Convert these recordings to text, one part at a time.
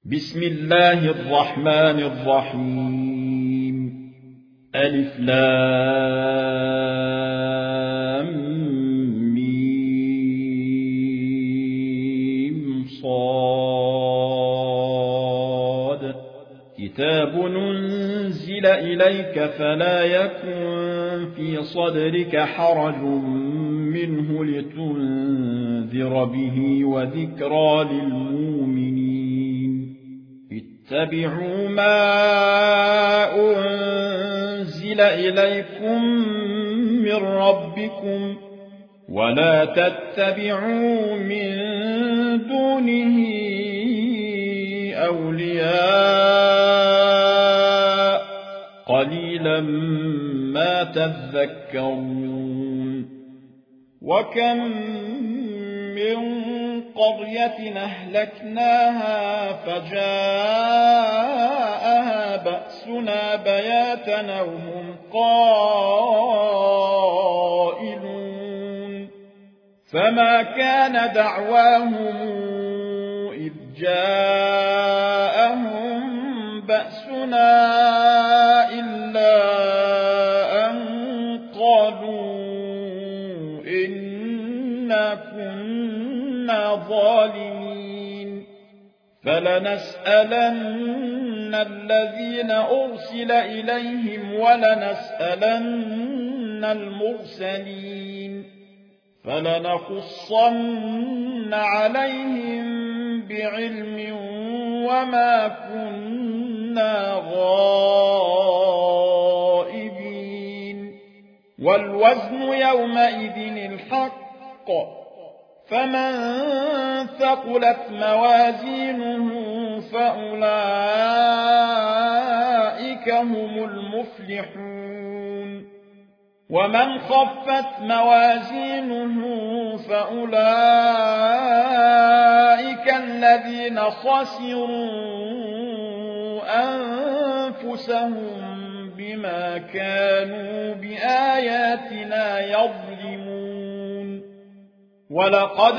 بسم الله الرحمن الرحيم. ألف لام ميم صاد. كتاب أنزل إليك فلا يكن في صدرك حرج منه لتنذر به وذكرى للمؤمنين. اتبعوا ما أنزل إليكم من ربكم ولا تتبعوا من دونه أولياء قليلا ما تذكرون. وكم من قرية أهلكناها فجاءها بأسنا بياتا وهم قائلون. فما كان دعواهم إذ جاءهم بأسنا إلا أن قالوا إنا كنا ظالمين. فلنسألن الذين أرسل إليهم ولنسألن المرسلين. فلنقصن عليهم بعلم وما كنا غائبين. والوزن يومئذ الحق. فمن ثقلت موازينه فأولئك هم المفلحون. ومن خفت موازينه فأولئك الذين خسروا أنفسهم بما كانوا بآياتنا يظلمون. ولقد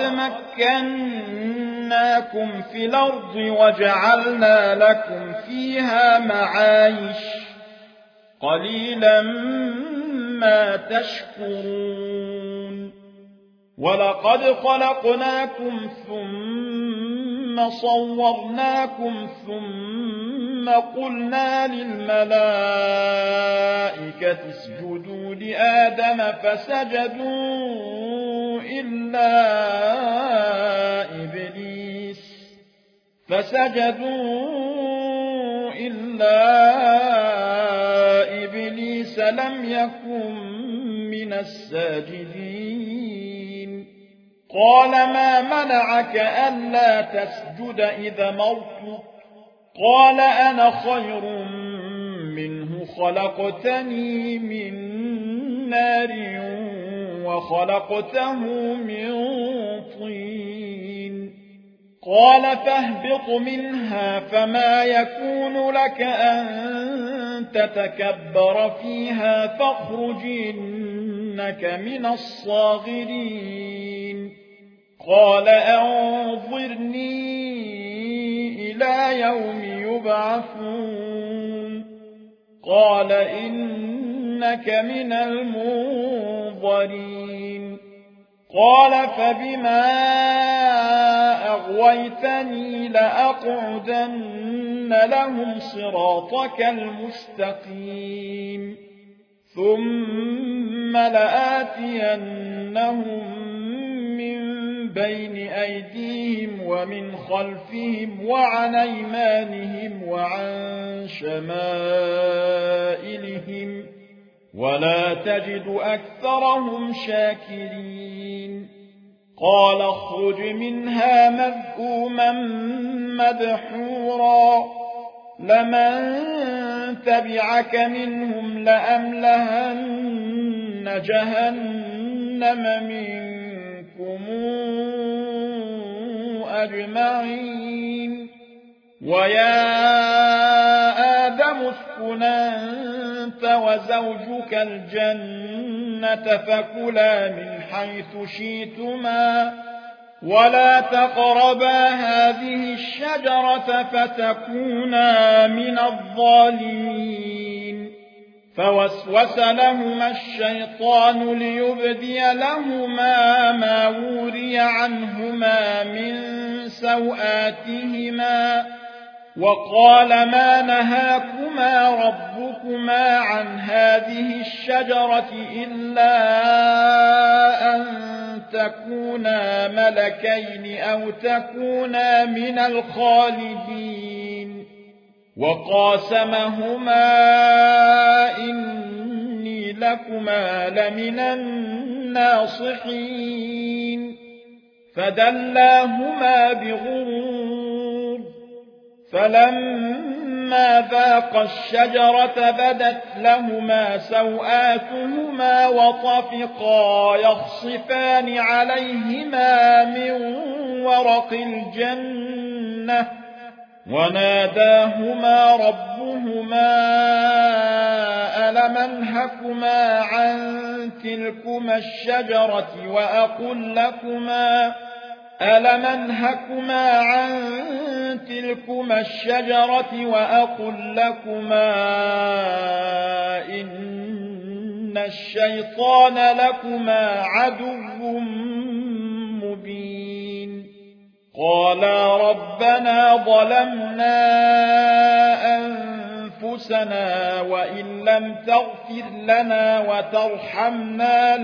مكناكم في الأرض وجعلنا لكم فيها معايش قليلا ما تشكرون. ولقد خلقناكم ثم صورناكم ثم قلنا للملائكة اسجدوا لآدم فسجدوا إلا إبليس لم يكن من الساجدين. قال ما منعك ألا تسجد إذا مرتك؟ قال أنا خير منه خلقتني من نار وخلقته من طين. قال فاهبط منها فما يكون لك أن تتكبر فيها فاخرج إنك من الصاغرين. قال أنظرني إلى يوم يبعثون. قال إنك من المنظرين. قال فبما أغويتني لأقعدن لهم صراطك المستقيم ثم لآتينهم من بين أيديهم ومن خلفهم وعن أيمانهم وعن شمائلهم ولا تجد أكثرهم شاكرين. قال اخرج منها مذءوما مدحورا لمن تبعك منهم لأملأن جهنم منكم أجمعين. ويا آدم اسكن أنت وزوجك الجنة فكلا من حيث شئتما ولا تقربا هذه الشجرة فتكونا من الظالمين. فوسوس لهما الشيطان ليبدي لهما ما وري عنهما من سوآتهما وقال ما نهاكما ربكما عن هذه الشجرة إلا أن تكونا ملكين أو تكونا من الخالدين. وقاسمهما إني لكما لمن الناصحين. فدلاهما بغرور فلما ذاقا الشجرة بدت لهما سوآتهما وطفقا يخصفان عليهما من ورق الجنة وناداهما ربهما ألم أنهكما عن تلكما الشجرة وأقل لكما إن الشيطان لكما عدو مبين. قالا ربنا ظلمنا أنفسنا وإن لم تغفر لنا وترحمنا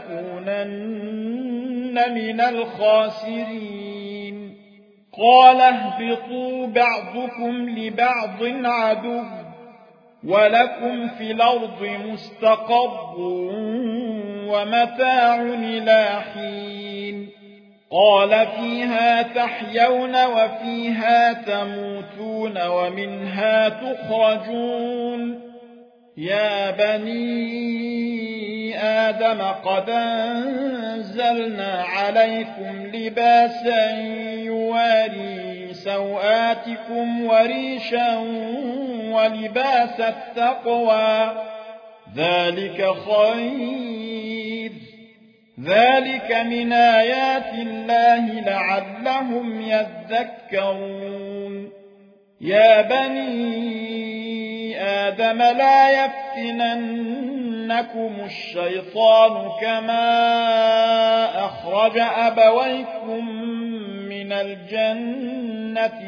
لنكونن من الخاسرين. قال اهبطوا بعضكم لبعض عدو ولكم في الأرض مستقر ومتاع إلى حين. قال فيها تحيون وفيها تموتون ومنها تخرجون. يا بني آدم قد أنزلنا عليكم لباسا يواري سوآتكم وريشا ولباس التقوى ذلك خير. ذلك من آيات الله لعلهم يذكرون. يا بني آدم لا يفتننكم الشيطان كما أخرج أبويكم من الجنة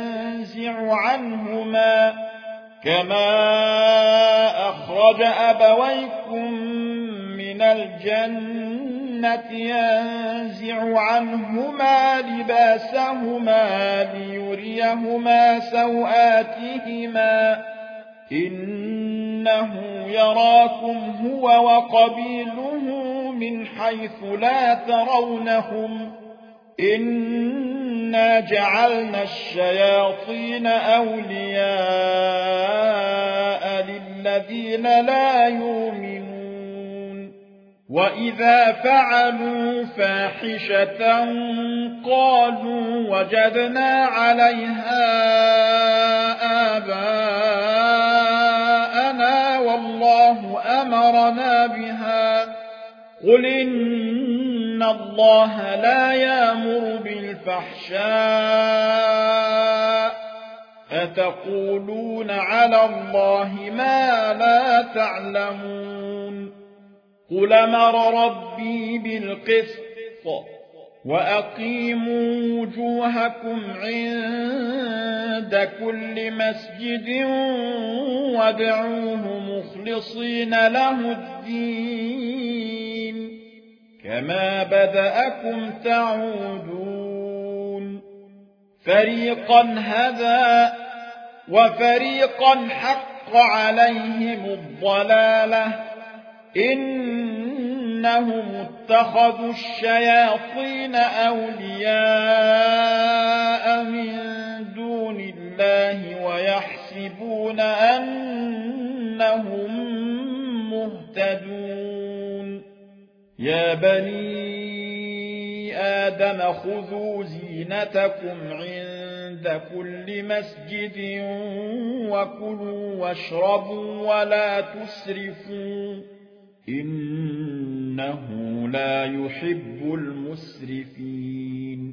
ينزع عنهما لباسهما ليريهما سوآتهما إنه يراكم هو وقبيله من حيث لا ترونهم إنا جعلنا الشياطين أولياء للذين لا يؤمنون. وإذا فعلوا فاحشة قالوا وجدنا عليها آباءنا والله أمرنا بها. قل إن الله لا يأمر بالفحشاء أتقولون على الله ما لا تعلمون. قل أمر ربي بالقسط وأقيموا وجوهكم عند كل مسجد وادعوه مخلصين له الدين كما بدأكم تعودون. فريقا هدى وفريقا حق عليهم الضلالة إنهم اتخذوا الشياطين أولياء من دون الله ويحسبون أنهم مهتدون. يا بني آدم خذوا زينتكم عند كل مسجد وكلوا واشربوا ولا تسرفوا إنه لا يحب المسرفين.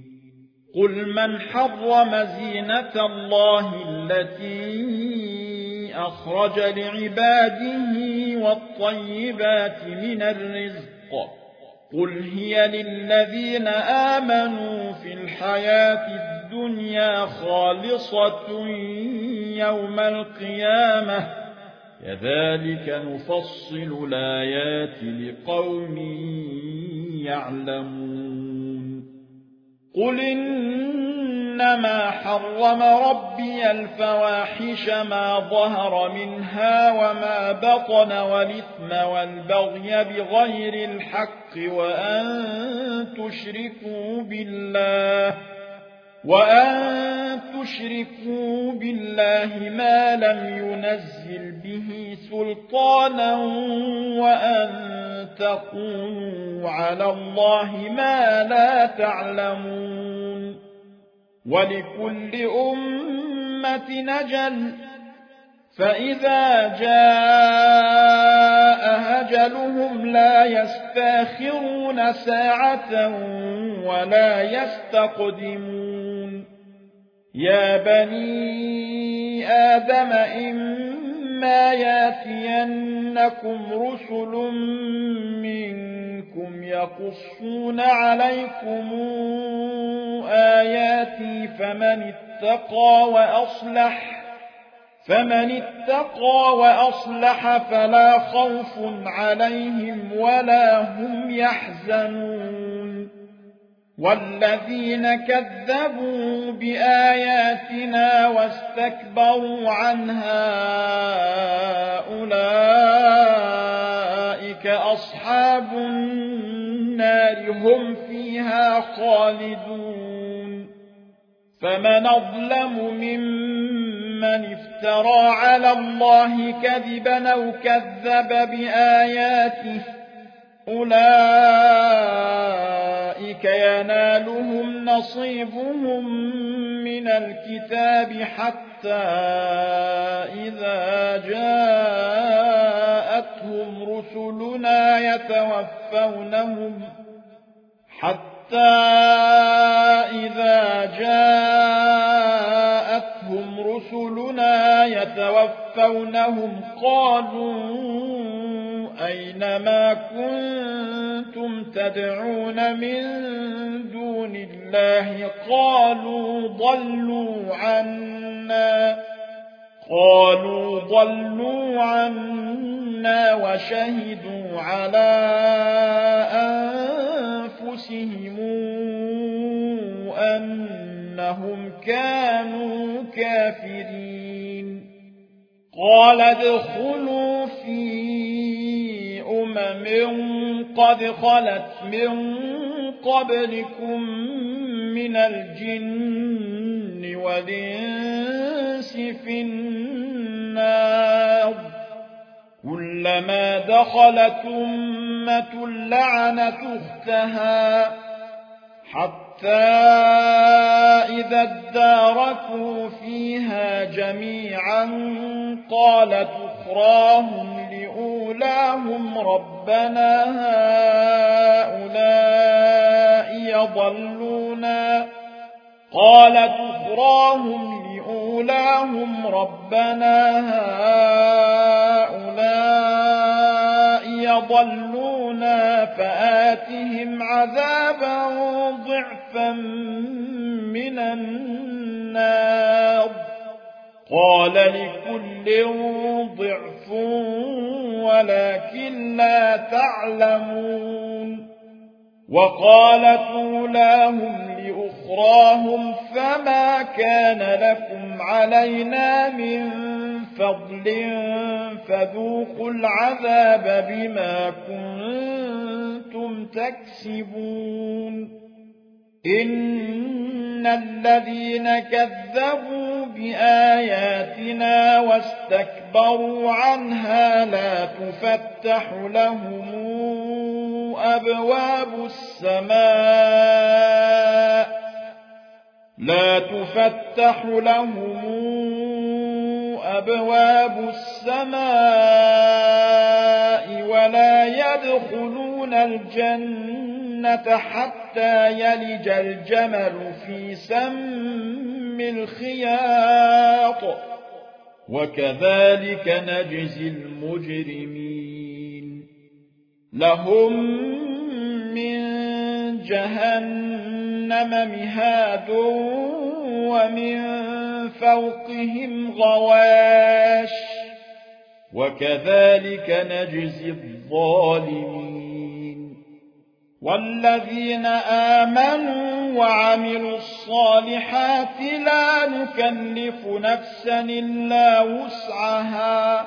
قل من حرم زينة الله التي أخرج لعباده والطيبات من الرزق قل هي للذين آمنوا في الحياة الدنيا خالصة يوم القيامة كذلك نفصل الآيات لقوم يعلمون قل إنما حرم ربي الفواحش ما ظهر منها وما بطن والإثم والبغي بغير الحق وأن تشركوا بالله ما لم ينزل به سلطانا وأن تقولوا على الله ما لا تعلمون ولكل أمة نجل فإذا جاء أجلهم لا يستاخرون ساعة ولا يستقدمون يا بني آدم إما ياتينكم رسل منكم يقصون عليكم آياتي فمن اتقى وأصلح فلا خوف عليهم ولا هم يحزنون والذين كذبوا بآياتنا واستكبروا عنها أولئك أصحاب النار هم فيها خالدون فمن أظلم ممن افترى على الله كذبا أو كذب بآياته أولئك ينالهم نصيبهم من الكتاب حتى إذا جاءتهم رسلنا يتوفونهم قالوا أين ما كنتم تدعون من دون الله قالوا ضلوا عنا وشهدوا على أنفسهم أنهم كانوا كافرين قال ادخلوا في قد خلت من قبلكم من الجن والإنس في النار كلما دخلت أمة لعنت أختها حتى إذا اداركوا فيها جميعا قالت أخراهم لأولاهم ربنا هؤلاء يضلونا فآتهم عذابا ضعفا من النار قال لكل ضعف ولكن لا تعلمون وقالت أولاهم لأخراهم فما كان لكم علينا من فضل فذوقوا العذاب بما كنتم تكسبون إن الذين كذبوا بآياتنا واستكبروا تفتح لهم أبواب السماء ولا يدخلون الجنة حتى يلج الجمل في سم الخياط وكذلك نجزي المجرمين لهم من جهنم مهاد ومن فوقهم غواش وكذلك نجزي الظالمين والذين آمنوا وعملوا الصالحات لا نكلف نفسا إلا وسعها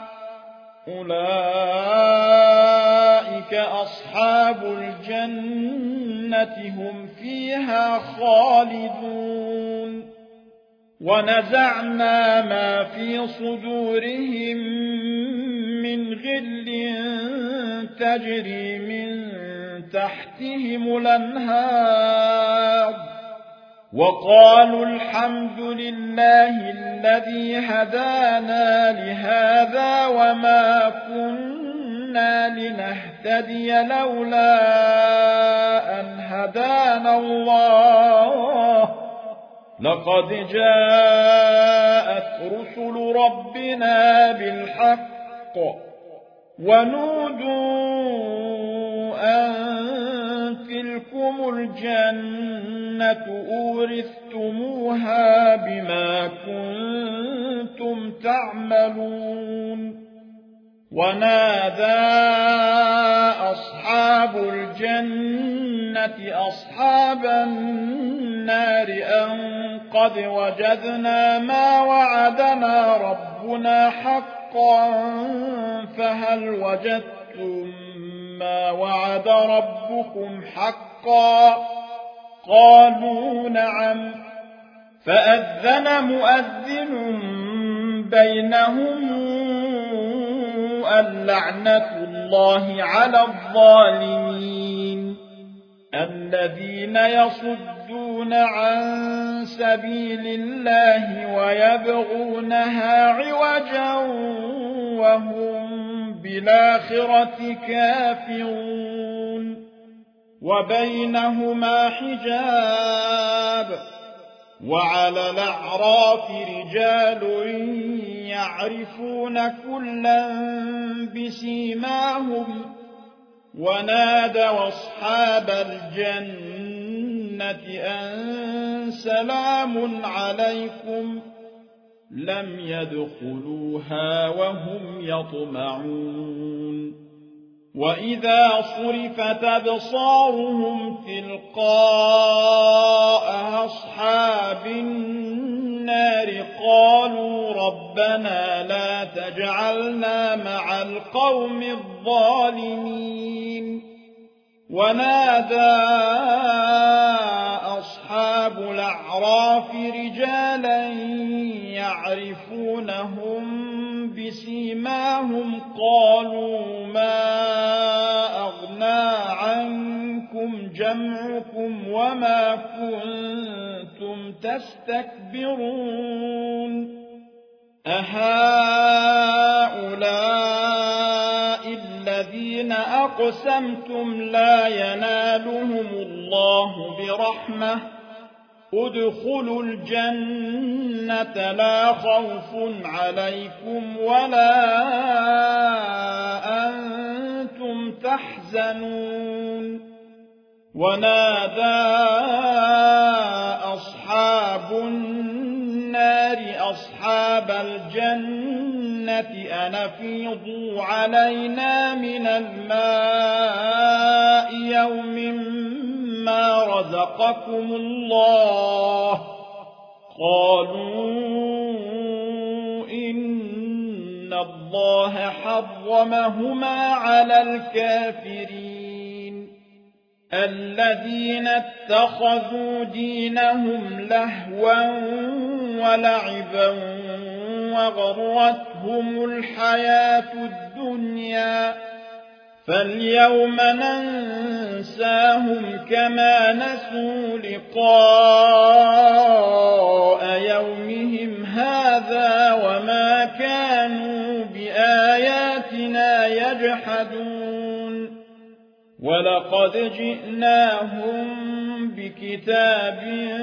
أولئك أصحاب الجنة هم فيها خالدون ونزعنا ما في صدورهم من غل تجري من تحتهم الأنهار وقالوا الحمد لله الذي هدانا لهذا وما كنا لنهتدي لولا أن هدانا الله لقد جاءت رسل ربنا بالحق ونودوا أن تلكم الجنة أورثتموها بما كنتم تعملون ونادى أصحاب الجنة أصحاب النار أن قد وجدنا ما وعدنا ربنا حقا فهل وجدتم ما وعد ربكم حقا قالوا نعم فأذن مؤذن بينهم اللعنة الله على الظالمين الذين يصدون عن سبيل الله ويبغونها عوجا وهم بالآخرة كافرون وبينهما حجاب وعلى الأعراف رجال يعرفون كلا بسيماهم ونادوا أصحاب الجنة أن سلام عليكم لم يدخلوها وهم يطمعون وإذا صرفت أبصارهم تلقاء أصحاب النار قالوا ربنا لا تجعلنا مع القوم الظالمين ونادى أصحاب الأعراف رجالا يعرفونهم بسيماهم قالوا ما أغنى عنكم جمعكم وما كنتم تستكبرون أهؤلاء الذين أقسمتم لا ينالهم الله برحمة ادخلوا الجنة لا خوف عليكم ولا أنتم تحزنون ونادى أصحاب النار أصحاب الجنة أن أفيضوا علينا من الماء يوم ما رزقكم الله قالوا إن الله حرمهما على الكافرين الذين اتخذوا دينهم لهوا ولعبا وغرتهم الحياة الدنيا فاليوم ننساهم كما نسوا لقاء يومهم هذا وما كانوا بآياتنا يجحدون ولقد جئناهم بكتاب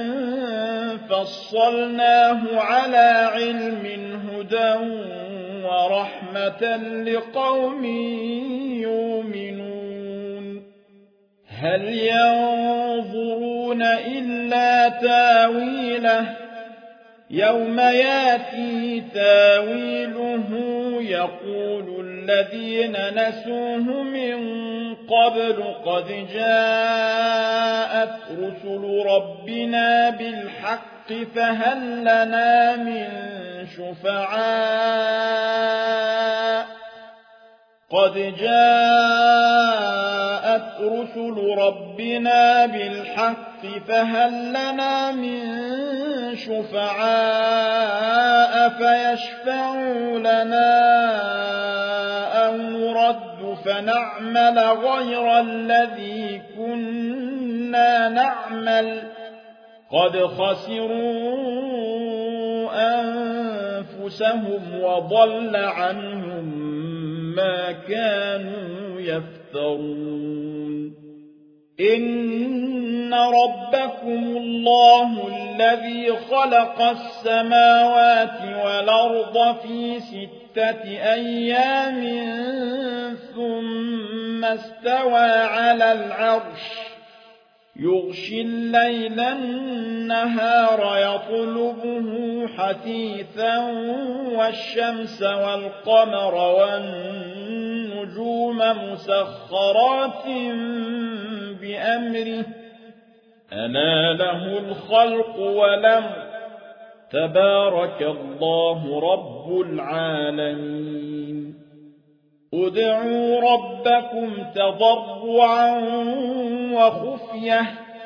فصلناه على علم هدى ورحمة لقوم يؤمنون هل ينظرون إلا تاويله يوم ياتي تاويله يقول الذين نسوه من قبل قد جاءت رسل ربنا بالحق فهل لنا من شفعاء قد جاءت رسل ربنا بالحق فهل لنا من شفعاء فيشفعوا لنا أو نرد فنعمل غير الذي كنا نعمل قد خسروا أنفسهم وضل عنهم ما كانوا يفترون إن ربكم الله الذي خلق السماوات والأرض في 6 أيام ثم استوى على العرش يغشي الليل النهار يطلبه حثيثا والشمس والقمر والنجوم مسخرات بأمره ألا له الخلق والأمر تبارك الله رب العالمين ادعوا ربكم تضرعا وخفية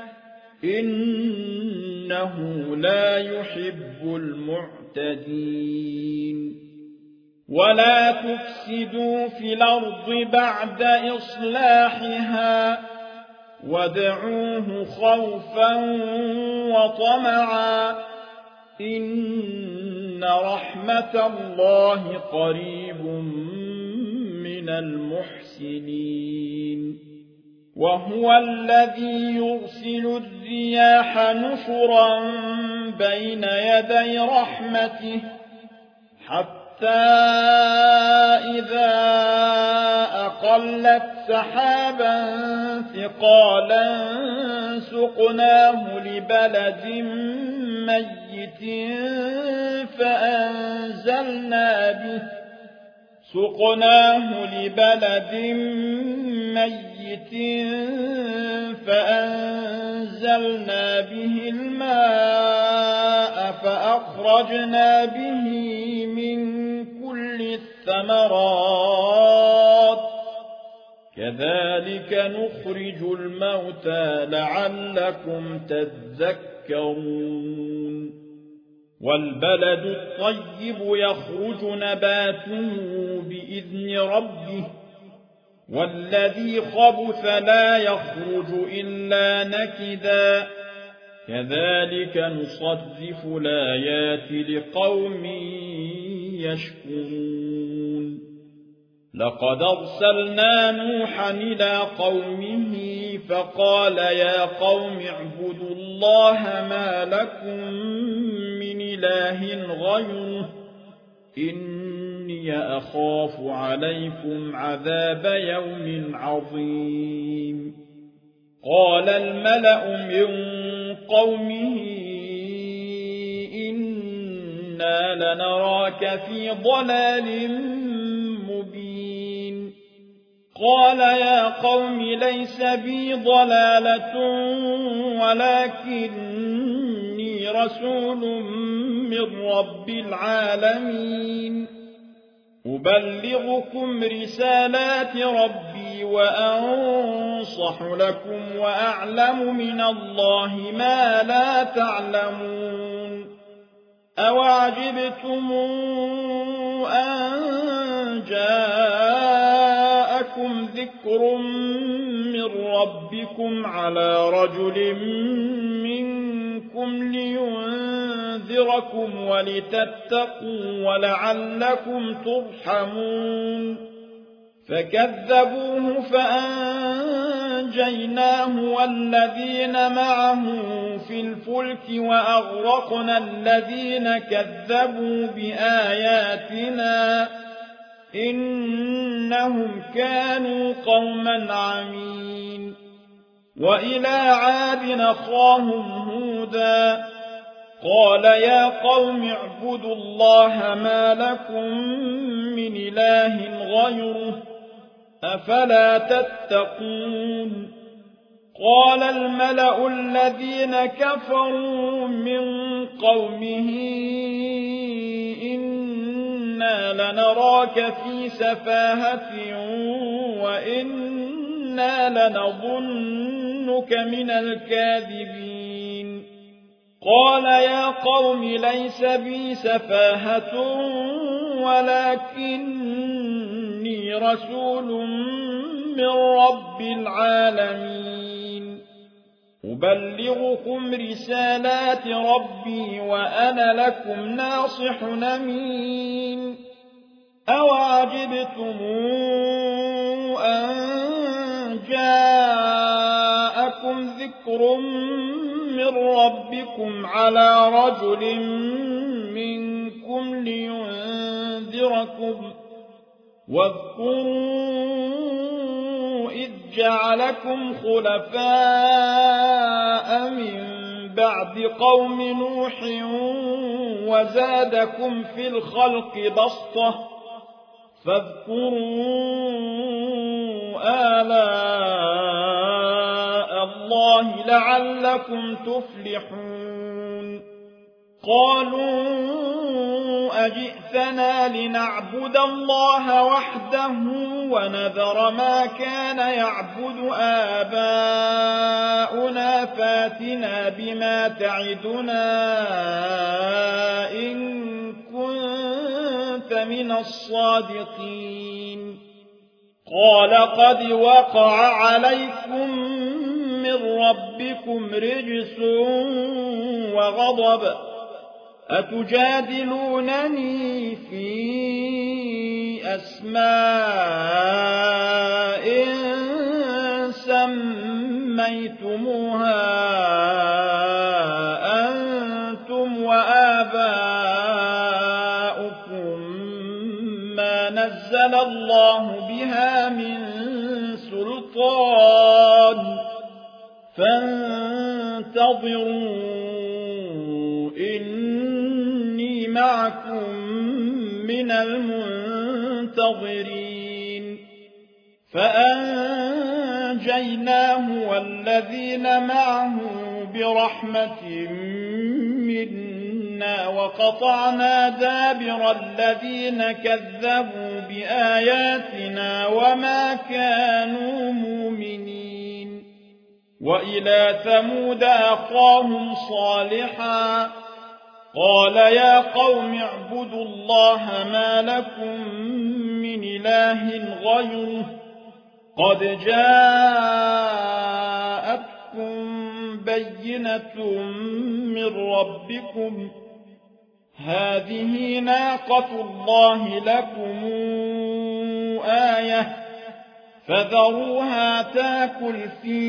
إنه لا يحب المعتدين ولا تفسدوا في الأرض بعد إصلاحها وادعوه خوفا وطمعا إن رحمة الله قريب من المحسنين وهو الذي يرسل الرياح نشرا بين يدي رحمته حتى إذا أقلت سحابا ثقالا سقناه لبلد ميت فأنزلنا به الماء فأخرجنا به من كل الثمرات كذلك نخرج الموتى لعلكم تذكرون والبلد الطيب يخرج نباته بإذن ربه والذي خبث لا يخرج إلا نكدا كذلك نصرف الآيات لقوم يشكرون لقد أرسلنا نوحا إلى قومه فقال يا قوم اعبدوا الله ما لكم من إله غيره إني أخاف عليكم عذاب يوم عظيم قال الملأ من قومه إنا لنراك في ضلال مبين قال يا قوم ليس بي ضلالة ولكني رسول من رب العالمين أبلغكم رسالات ربي وأنصح لكم وأعلم من الله ما لا تعلمون أوعجبتم أن جاءكم ذكر من ربكم على رجل منكم لينذركم ولتتقوا ولعلكم ترحمون فكذبوه فأنجيناه فأنجيناه والذين معه في الفلك وأغرقنا الذين كذبوا بآياتنا إنهم كانوا قوما عمين وإلى عاد أخاهم هودا قال يا قوم اعبدوا الله ما لكم من إله غيره أفلا تتقون قال الملأ الذين كفروا من قومه إنا لنراك في سفاهة وإنا لنظنك من الكاذبين قال يا قوم ليس بي سفاهة ولكني رسول من رب العالمين أبلغكم رسالات ربي وأنا لكم ناصح أمين أوعجبتم أن جاءكم ذكر من ربكم على رجل منكم لينذركم واذكروا إذ جعلكم خلفاء من بعد قوم نوح وزادكم في الخلق بسطة فاذكروا آلاء الله لعلكم تفلحون قالوا أجئتنا لنعبد الله وحده ونذر ما كان يعبد آباؤنا فاتنا بما تعدنا إن كنت من الصادقين قال قد وقع عليكم من ربكم رجس وغضب أتجادلونني في أسماء سميتموها أنتم وآباؤكم ما نزل الله بها من سلطان فانتظروا إني معكم من المنتظرين فأنجيناه والذين معه برحمة منا وقطعنا دابر الذين كذبوا بآياتنا وما كانوا مؤمنين وإلى ثمود أخاهم صالحا قال يا قوم اعبدوا الله ما لكم من إله غيره قد جاءتكم بينة من ربكم هذه ناقة الله لكم آية فذروها تاكل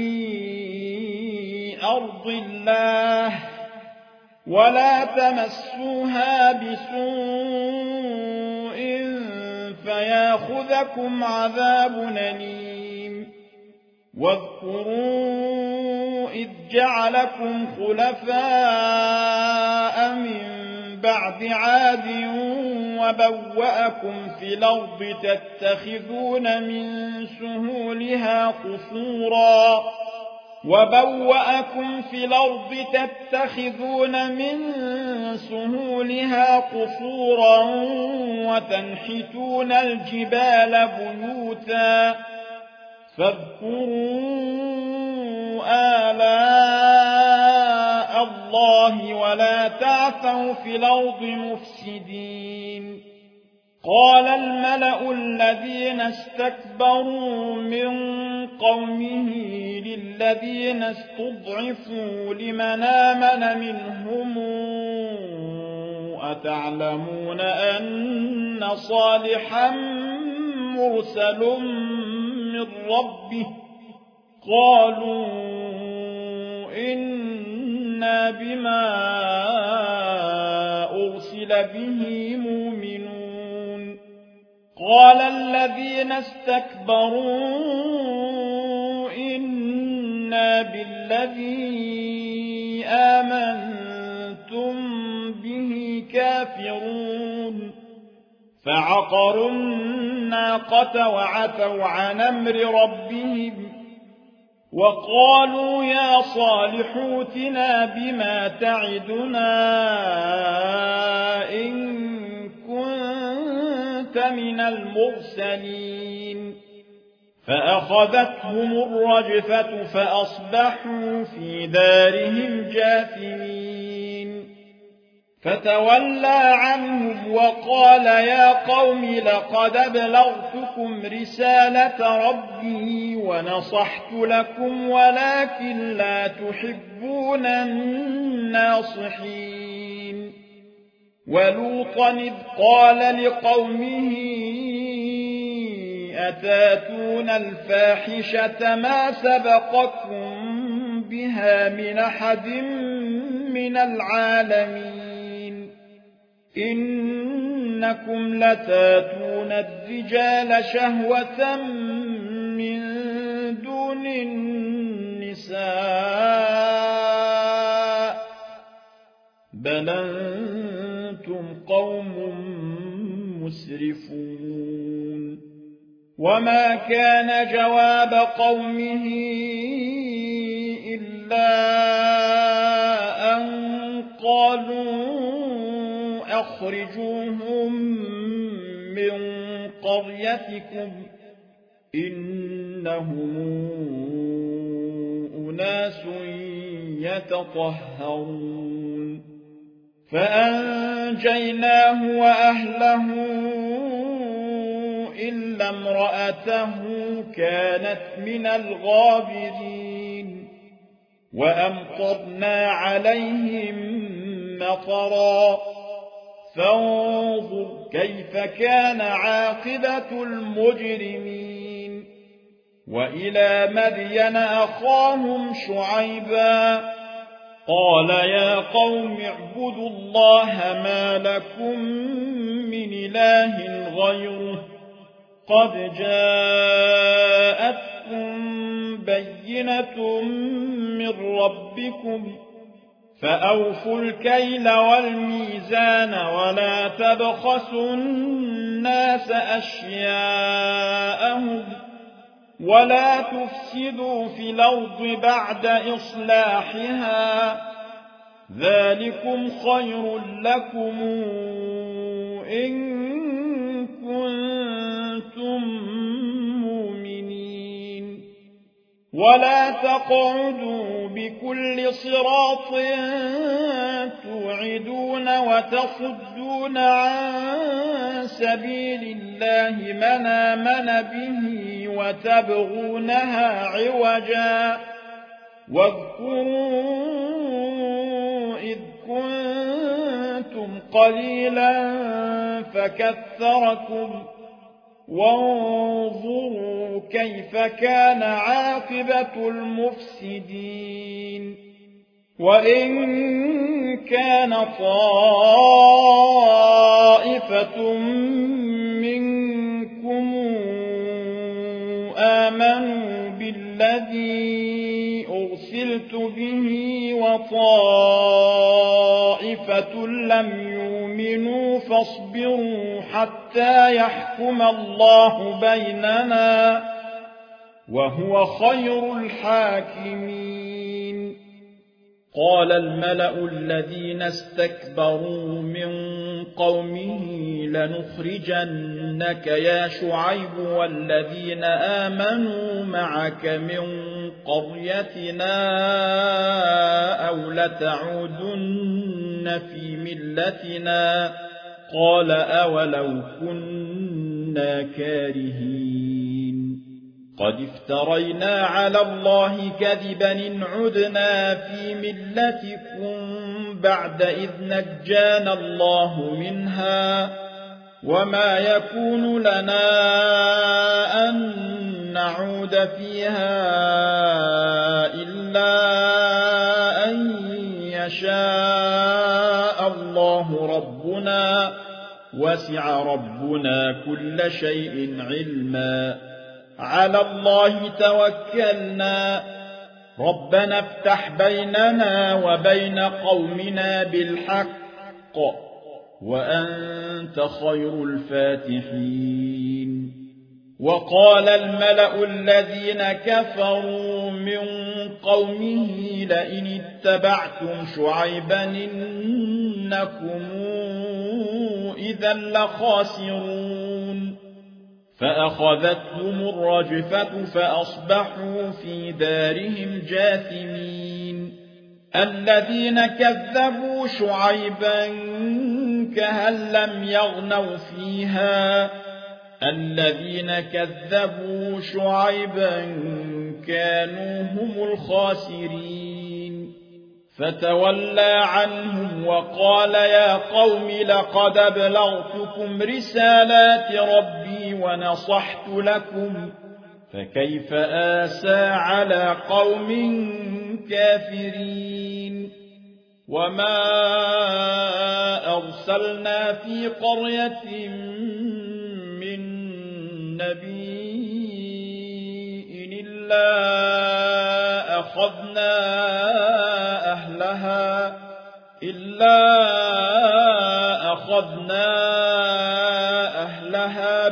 في أرض الله ولا تمسوها بسوء فياخذكم عذاب أليم واذكروا إذ جعلكم خلفاء من بعد عاد وبوأكم في الأرض تتخذون من سهولها قصورا وتنحتون الجبال بيوتا فاذكروا آلاء الله ولا تعثوا في الأرض مفسدين قال الملأ الذين استكبروا من قومه للذين استضعفوا لمن آمن منهم أتعلمون أن صالحا مرسل من ربه قالوا إنا بما أرسل به مؤمنون قال الذين استكبروا إنا بالذي آمنتم به كافرون فعقروا الناقة وعتوا عن أمر ربهم وقالوا يا صالح ائتنا بما تعدنا إن كنت من المرسلين فأخذتهم الرجفة فأصبحوا في دارهم جاثمين فتولى عنهم وقال يا قوم لقد أبلغتكم رسالة ربي ونصحت لكم ولكن لا تحبون الناصحين ولوطا إذ قال لقومه أتاتون الفاحشة ما سبقكم بها من أحد من العالمين إنكم لتاتون الرجال شهوة من دون النساء بل أنتم قوم مسرفون وما كان جواب قومه إلا أن قالوا أخرجوهم من قريتكم إنهم أناس يتطهرون فأنجيناه وأهله إلا امرأته كانت من الغابرين وأمطرنا عليهم مطرا فانظر كيف كان عاقبة المجرمين وإلى مدين أخاهم شعيبا قال يا قوم اعبدوا الله ما لكم من إله غيره قد جاءتكم بينة من ربكم فأوفوا الكيل والميزان ولا تبخسوا الناس أشياءهم ولا تفسدوا في الأرض بعد إصلاحها ذلكم خير لكم إن كنتم مؤمنين ولا تقعدوا بكل صراط توعدون وتصدون عن سبيل الله من آمن به وتبغونها عوجا واذكروا إذ كنتم قليلا فكثركم وانظروا كيف كان عاقبة المفسدين وإن كان طائفة منكم آمنوا بالذي أرسلت به وطائفة لم يؤمنوا فاصبروا حتى يحكم الله بيننا وهو خير الحاكمين قال الملأ الذين استكبروا من قومه لنخرجنك يا شعيب والذين آمنوا معك من قريتنا أو لتعودن في ملتنا قال أولو كنا كارهين قد افترينا على الله كذبا إن عدنا في ملتكم بعد إذ نجانا الله منها وما يكون لنا أن نعود فيها إلا أن يشاء الله ربنا وسع ربنا كل شيء علما على الله توكلنا ربنا افتح بيننا وبين قومنا بالحق وأنت خير الفاتحين. وقال الملأ الذين كفروا من قومه لئن اتبعتم شعيبا إنكم إذا لخاسرون فأخذتهم الرجفة فأصبحوا في دارهم جاثمين. الذين كذبوا شعيبا كأن لم يغنوا فيها الذين كذبوا شعيبا كانوا هم الخاسرين. فتولى عنهم وقال يا قوم لقد أبلغتكم رسالات ربي ونصحت لكم فكيف آسى على قوم كافرين. وما أرسلنا في قرية من نبي إلا أخذنا أهلها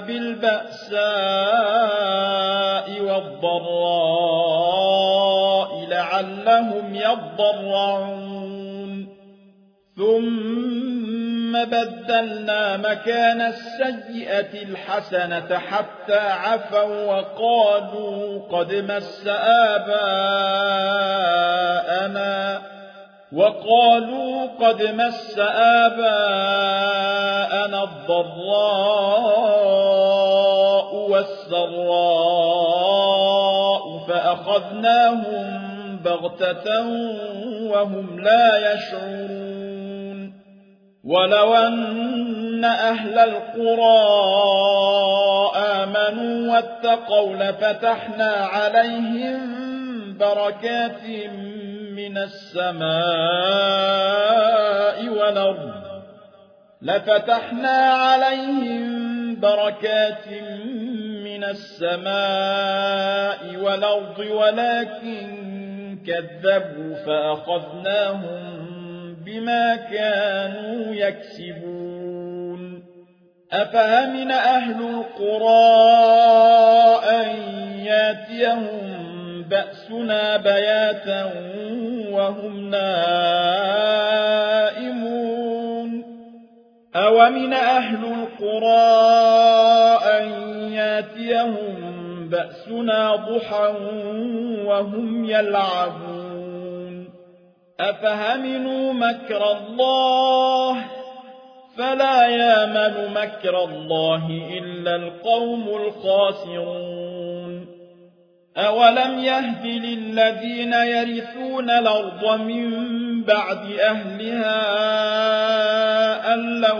بالبأساء والضراء لعلهم يضرعون. ثم بدلنا مكان السيئة الحسنة حتى عفوا وقالوا قد مس آباءنا الضراء والسراء فأخذناهم بغتة وهم لا يشعرون. ولو أن أهل القرى آمنوا واتقوا لفتحنا عليهم بركات من السماء والأرض ولكن كذبوا فأخذناهم بما كانوا يكسبون. أفأمن أهل القرى أن ياتيهم بأسنا بياتا وهم نائمون أومن أهل القرى أن ياتيهم بأسنا ضحى وهم يلعبون أفأمنوا مكر الله فلا يأمن مكر الله إلا القوم الخاسرون. أولم يهد للذين يرثون الأرض من بعد أهلها أن لو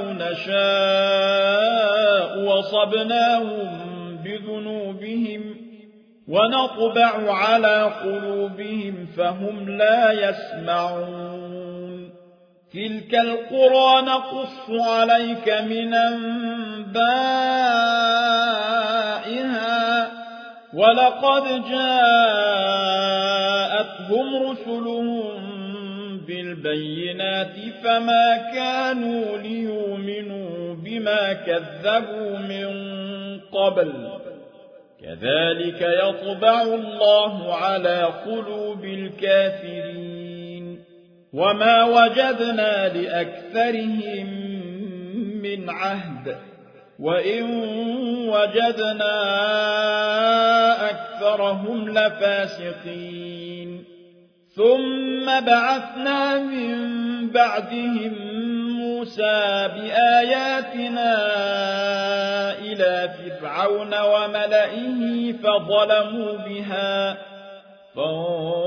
نشاء وصبناهم بذنوبهم ونطبع على قلوبهم فهم لا يسمعون. تلك القرى نقص عليك من أنبائها ولقد جاءتهم رسلهم بالبينات فما كانوا ليؤمنوا بما كذبوا من قبل كذلك يطبع الله على قلوب الكافرين. وما وجدنا لأكثرهم من عهد وإن وجدنا أكثرهم لفاسقين. ثم بعثنا من بعدهم موسى بآياتنا إلى فرعون وملئه فظلموا بها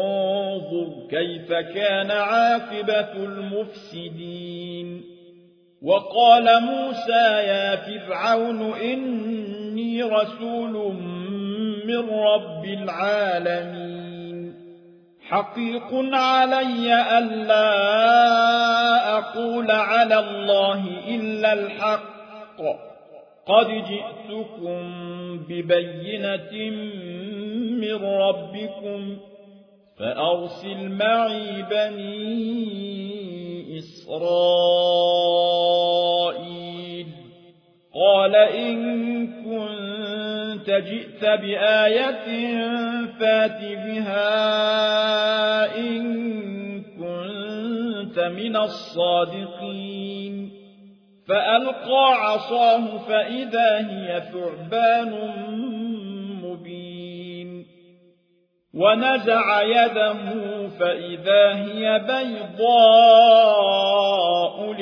فانظر كيف كان عاقبة المفسدين. وقال موسى يا فرعون إني رسول من رب العالمين حقيق علي ألا أقول على الله إلا الحق قد جئتكم ببينة من ربكم فأرسل معي بني إسرائيل قال إن كنت جئت بآية فات بها إن كنت من الصادقين فألقى عصاه فإذا هي ثعبان مبين ونزع يده فإذا هي بيضاء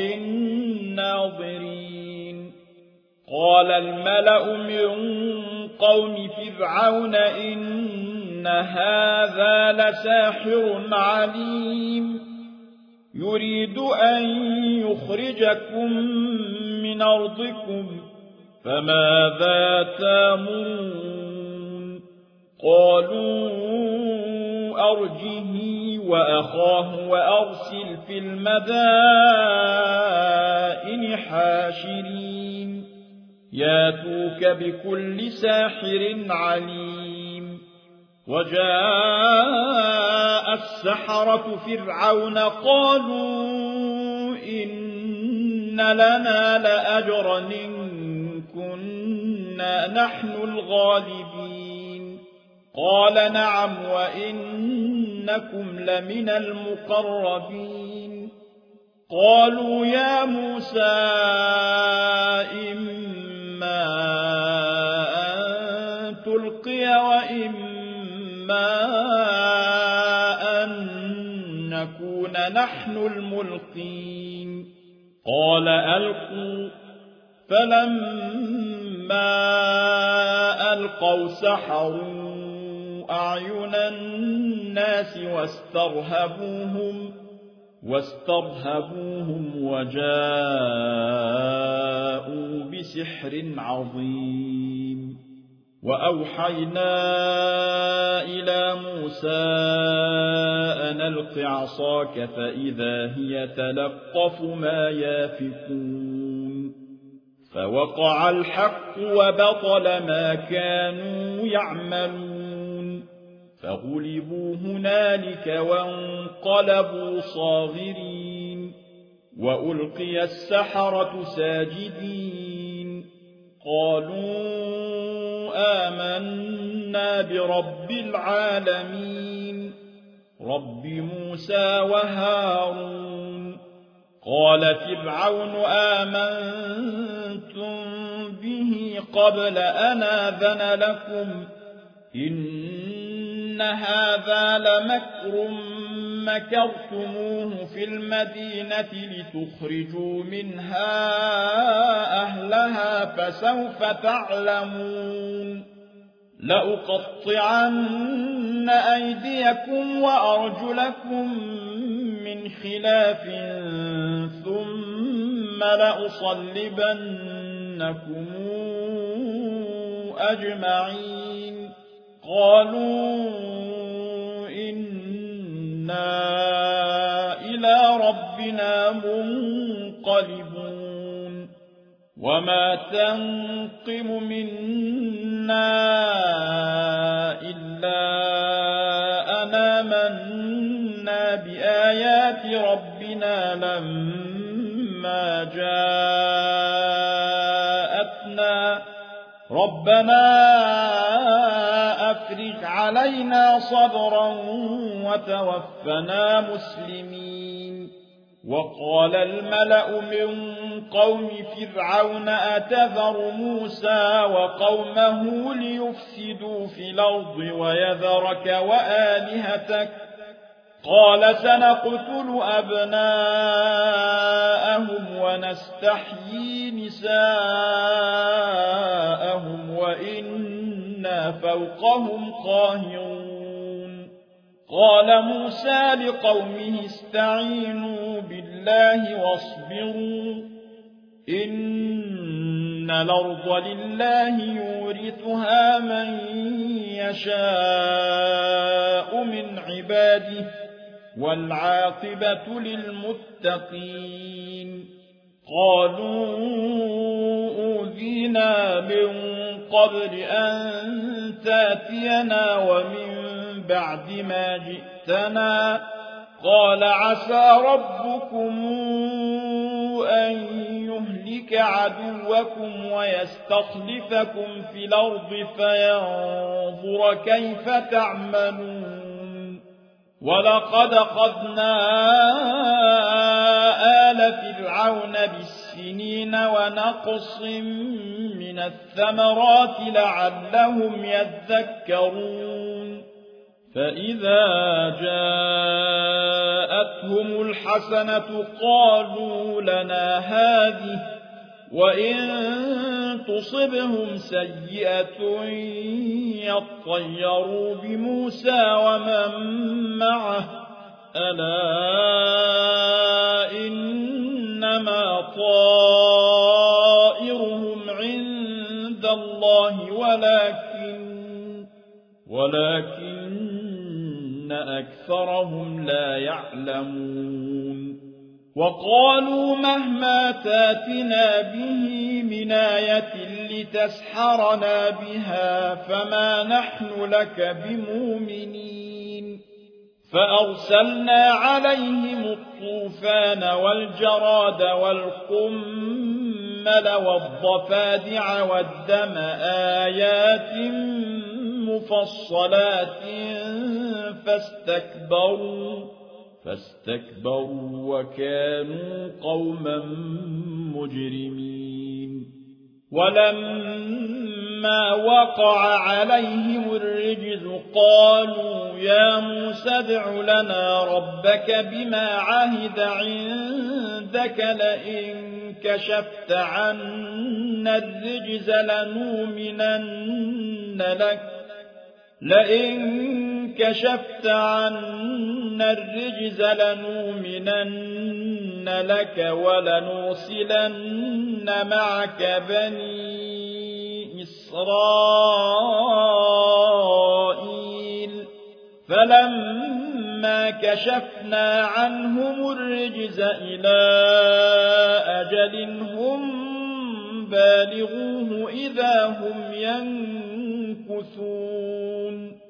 للناظرين قال الملأ من قوم فرعون إن هذا لساحر عليم يريد أن يخرجكم من أرضكم فماذا تامرون قالوا أرجه وأخاه وأرسل في المدائن حاشرين ياتوك بكل ساحر عليم وجاء السحرة فرعون قالوا إن لنا لأجرا إن كنا نحن الغالبين قال نعم وإنكم لمن المقربين قالوا يا موسى إما أن تلقي وإما أن نكون نحن الملقين قال ألقوا فلما ألقوا سحروا أعين الناس واسترهبوهم وجاءوا بسحر عظيم وأوحينا إلى موسى أن ألق عصاك فإذا هي تلقف ما يافكون فوقع الحق وبطل ما كانوا يعملون فغلبوا هنالك وانقلبوا صاغرين وألقي السحرة ساجدين قالوا آمنا برب العالمين رب موسى وهارون قال فرعون آمنتم به قبل أن آذن لكم إن هذا لمكر مكرتموه في المدينة لتخرجوا منها أهلها فسوف تعلمون لأقطعن أيديكم وأرجلكم من خلاف ثم لأصلبنكم أجمعين قالوا إنا إلى ربنا منقلبون وما تنقم منا إلا أن آمنا بآيات ربنا لما جاءتنا ربنا أفرج علينا صبرا وتوفنا مسلمين وقال الملأ من قوم فرعون أتذر موسى وقومه ليفسدوا في الأرض ويذرك وآلهتك قال سنقتل أبناءهم ونستحيي نساءهم وإنا فوقهم قاهرون قال موسى لقومه استعينوا بالله واصبروا إن الأرض لله يورثها من يشاء من عباده والعاقبة للمتقين قالوا أوذينا من قبل أن تاتينا ومن بعد ما جئتنا قال عسى ربكم أن يهلك عدوكم ويستخلفكم في الأرض فينظر كيف تعملون ولقد أخذنا آل فرعون بالسنين ونقص من الثمرات لعلهم يذكرون فإذا جاءتهم الحسنة قالوا لنا هذه وإن تصبهم سيئة يطيروا بموسى ومن معه ألا إنما طائرهم عند الله ولكن أكثرهم لا يعلمون وقالوا مهما تاتنا به من آية لتسحرنا بها فما نحن لك بمؤمنين فأرسلنا عليهم الطوفان والجراد والقمل والضفادع والدم آيات مفصلات فاستكبروا وكانوا قوما مجرمين ولما وقع عليهم الرجز قالوا يا موسى ادع لنا ربك بما عهد عندك لئن كشفت عنا الرجز لنؤمنن لك ولنرسلن معك بني إسرائيل فلما كشفنا عنهم الرجز إلى أجل هم بالغوه إذا هم ينكثون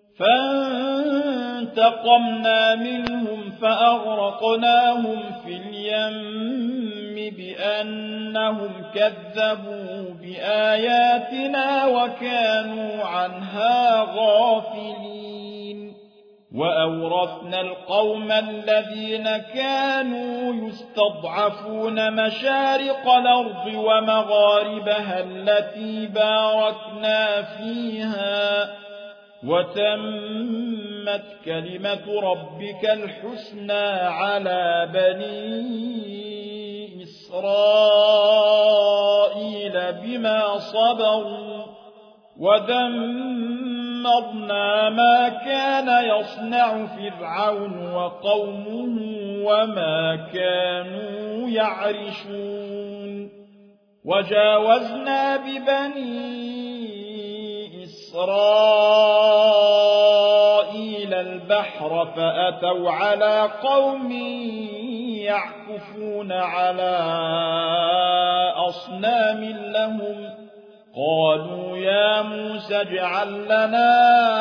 فانتقمنا منهم فأغرقناهم في اليم بأنهم كذبوا بآياتنا وكانوا عنها غافلين وأورثنا القوم الذين كانوا يستضعفون مشارق الأرض ومغاربها التي باركنا فيها وتمت كلمة ربك الحسنى على بني إسرائيل بما صبروا ودمرنا ما كان يصنع فرعون وقومه وما كانوا يعرشون وجاوزنا ببني إسرائيل البحر فأتوا على قوم يعكفون على أصنام لهم قالوا يا موسى اجعل لنا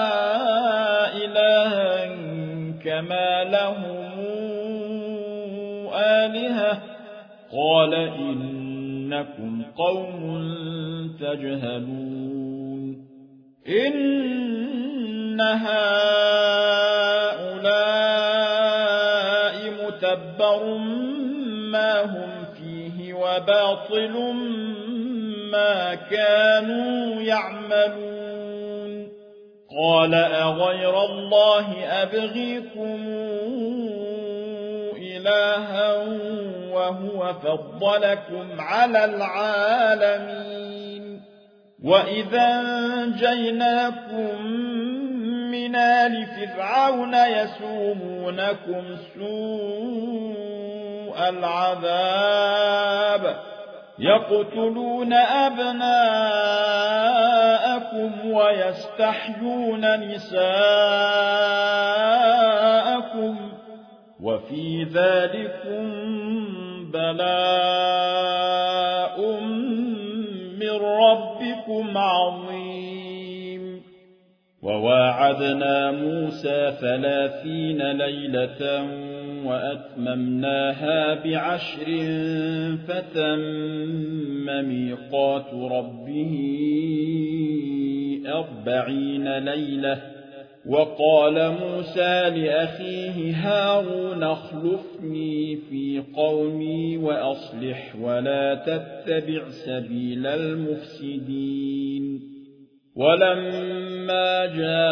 إلها كما لهم آلهة قال إنكم قوم تجهلون إن هؤلاء متبر ما هم فيه وباطل ما كانوا يعملون قال أغير الله أبغيكم إلها وهو فضلكم على العالمين وإذا أنجيناكم من آل فرعون يسومونكم سوء العذاب يقتلون أبناءكم ويستحيون نساءكم وفي ذلكم بلاء من ربكم عظيم. وواعدنا موسى 30 ليلة وأتممناها ب10 فتم ميقات ربه 40 ليلة. وقال موسى لأخيه هارون اخلفني في قومي وأصلح ولا تتبع سبيل المفسدين. ولما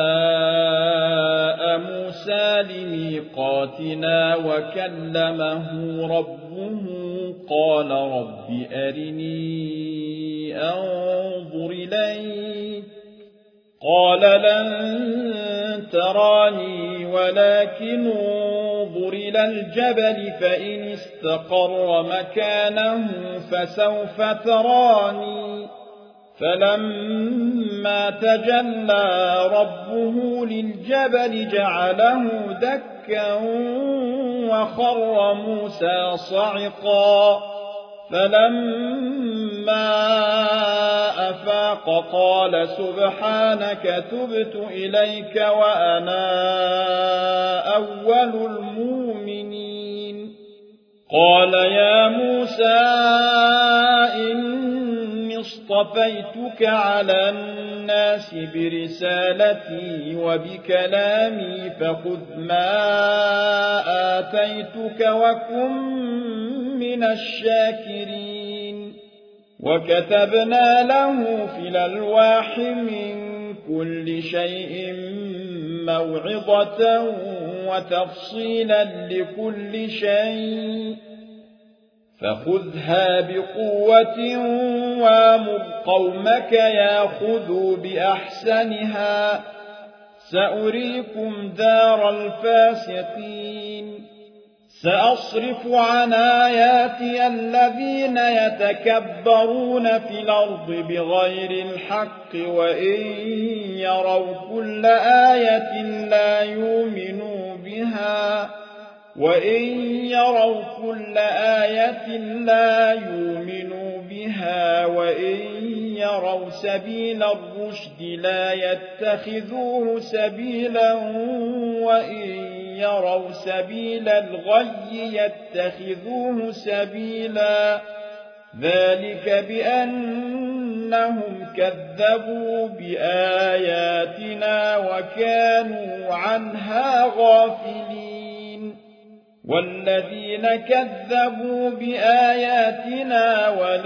جاء موسى لميقاتنا وكلمه ربه قال رب أرني أنظر إليك قال لن تراني ولكن انظر إلى الجبل فإن استقر مكانه فسوف تراني. فلما تجلى ربه للجبل جعله دكا وخر موسى صعقا. فلما أفاق قال سبحانك تبت إليك وأنا أول المؤمنين. قال يا موسى إني اصطفيتك على الناس برسالتي وبكلامي فخذ ما آتيتك وكن من الشاكرين. وكتبنا له في الألواح من كل شيء موعظة وتفصيلا لكل شيء فخذها بقوة وامر قومك ياخذوا بأحسنها سأريكم دار الفاسقين. سأصرف عن آياتي الذين يتكبرون في الأرض بغير الحق وإن يروا كل آية لا يؤمنوا بها وإن يروا سبيل الرشد لا يتخذوه سبيلا وإن يروا سبيل الغي يتخذوه سبيلا. ذلك بأنهم كذبوا بآياتنا وكانوا عنها غافلين. والذين كذبوا بآياتنا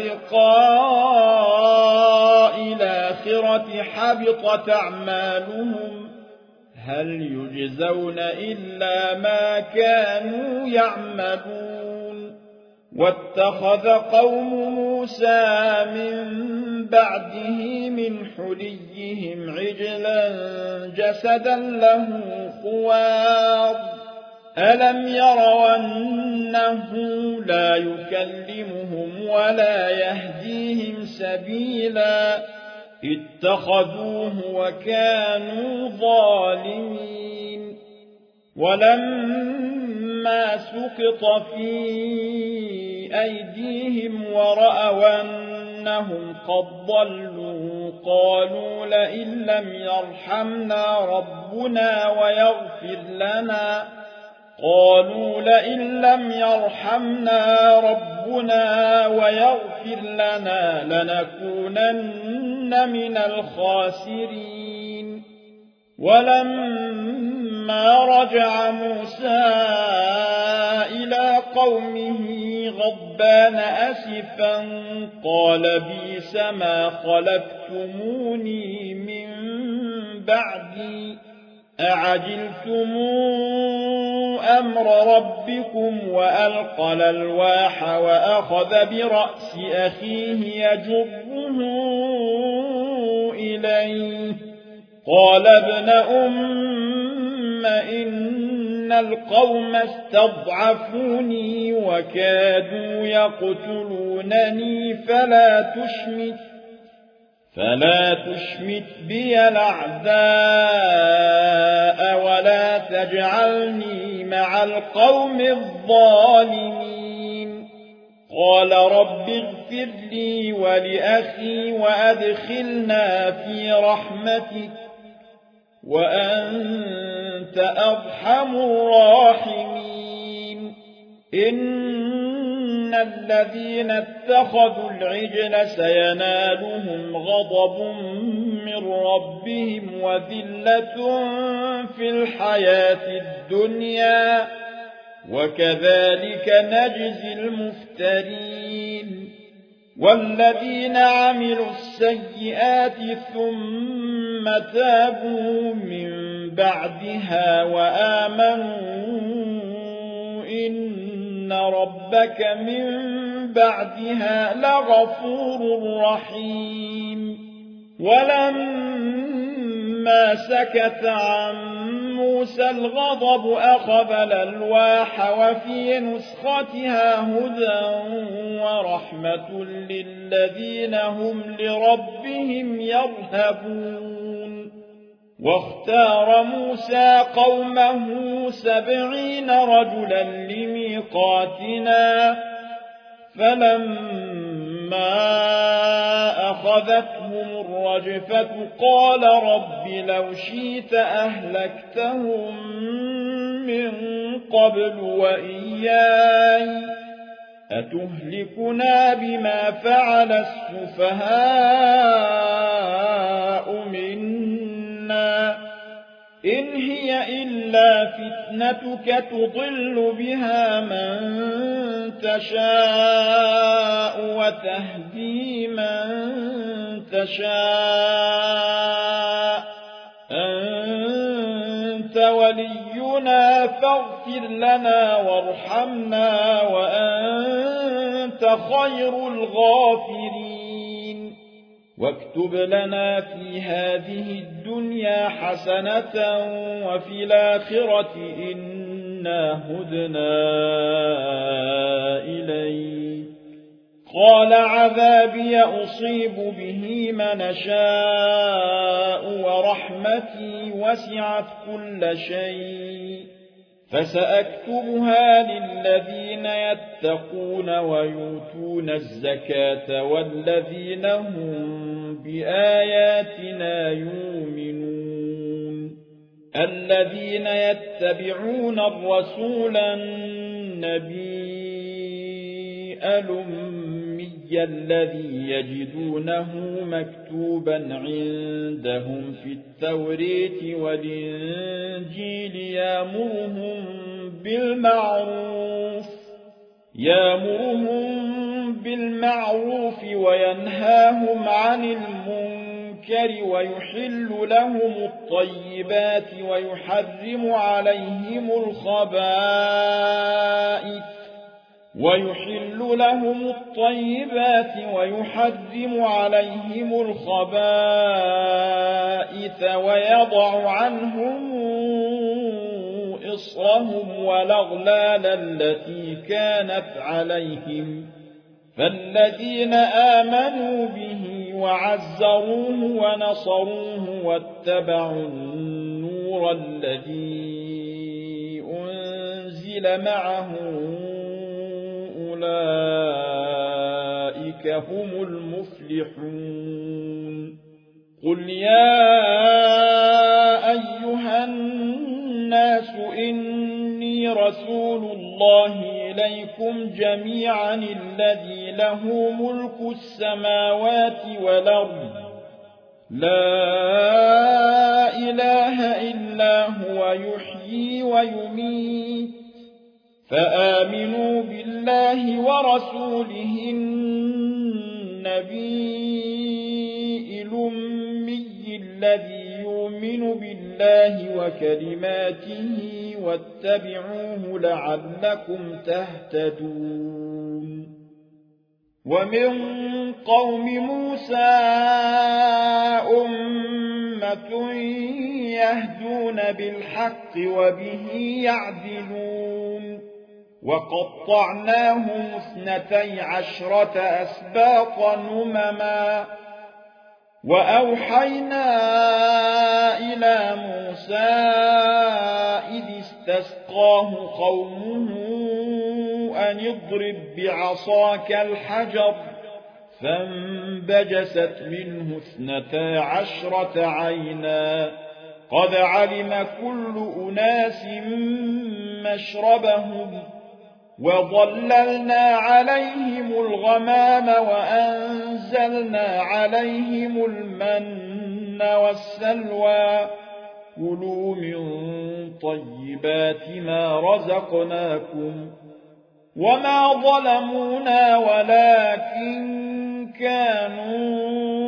ولقاء الآخرة حبطت أعمالهم هل يجزون إلا ما كانوا يعملون. واتخذ قوم موسى من بعده من حليهم عجلا جسدا له خوار ألم يروا أنه لا يكلمهم ولا يهديهم سبيلا اتخذوه وكانوا ظالمين. ولما سقط في أيديهم ورأوا أنهم قد ضلوا قالوا لئن لم يرحمنا ربنا ويغفر لنا لنكونن من الخاسرين. ولما رجع موسى إلى قومه غضبان أسفا قال بئس ما خلفتموني من بعدي أعجلتم أمر ربكم وألقى الألواح وأخذ برأس أخيه يجره إليه قال ابن أم إن القوم استضعفوني وكادوا يقتلونني فلا تشمت بي الأعداء ولا تجعلني مع القوم الظالمين. قال رب اغفر لي ولأخي وأدخلنا في رحمتك وأنت أرحم الراحمين. إن الذين اتخذوا العجل سينالهم غضب من ربهم وذلة في الحياة الدنيا وكذلك نجزي المفترين. والذين عملوا السيئات ثم تابوا من بعدها وآمنوا إن ربك من بعدها لغفور رحيم. ولما سكت عن موسى الغضب أخذ الألواح وفي نسختها هدى ورحمة للذين هم لربهم يرهبون. واختار موسى قومه 70 رجلا لميقاتنا فلما أخذتهم الرجفة قال رب لو شئت أهلكتهم من قبل وإياي أتهلكنا بما فعل السفهاء منا إن هي إلا فتنتك تضل بها من تشاء وتهدي من تشاء أنت ولينا فاغفر لنا وارحمنا وأنت خير الغافرين. واكتب لنا في هذه الدنيا حسنة وفي الآخرة إنا هدنا إليك. قال عذابي أصيب به من شاء ورحمتي وسعت كل شيء فسأكتبها للذين يتقون ويؤتون الزكاة والذين هم بآياتنا يؤمنون. الذين يتبعون الرسول النبي الأمي الذي يجدونه مكتوبا عندهم في التوراة والإنجيل يأمرهم بالمعروف وينهاهم عن المنكر ويحل لهم الطيبات ويحرم عليهم الخبائث ويضع عنهم إصرهم والأغلال التي كانت عليهم. فالذين آمنوا به وعزروه ونصروه واتبعوا النور الذي أنزل معه أولئك هم المفلحون. قل يا أيها الناس إني رسول الله إليكم جميعا الذي له ملك السماوات والأرض لا إله إلا هو يحيي ويميت فآمنوا بالله ورسوله النبي الأمي الذي يؤمن بالله وكلماته واتبعوه لعلكم تهتدون. ومن قوم موسى أمة يهدون بالحق وبه يعدلون وقطعناهم 12 أسباطا أمما وأوحينا إلى موسى إذ استسقاه قومه أن اضرب بعصاك الحجر فانبجست منه 12 عينا قد علم كل أناس مشربهم وظللنا عليهم الغمام وأنزلنا عليهم المن والسلوى كلوا من طيبات ما رزقناكم وما ظلمونا ولكن كانوا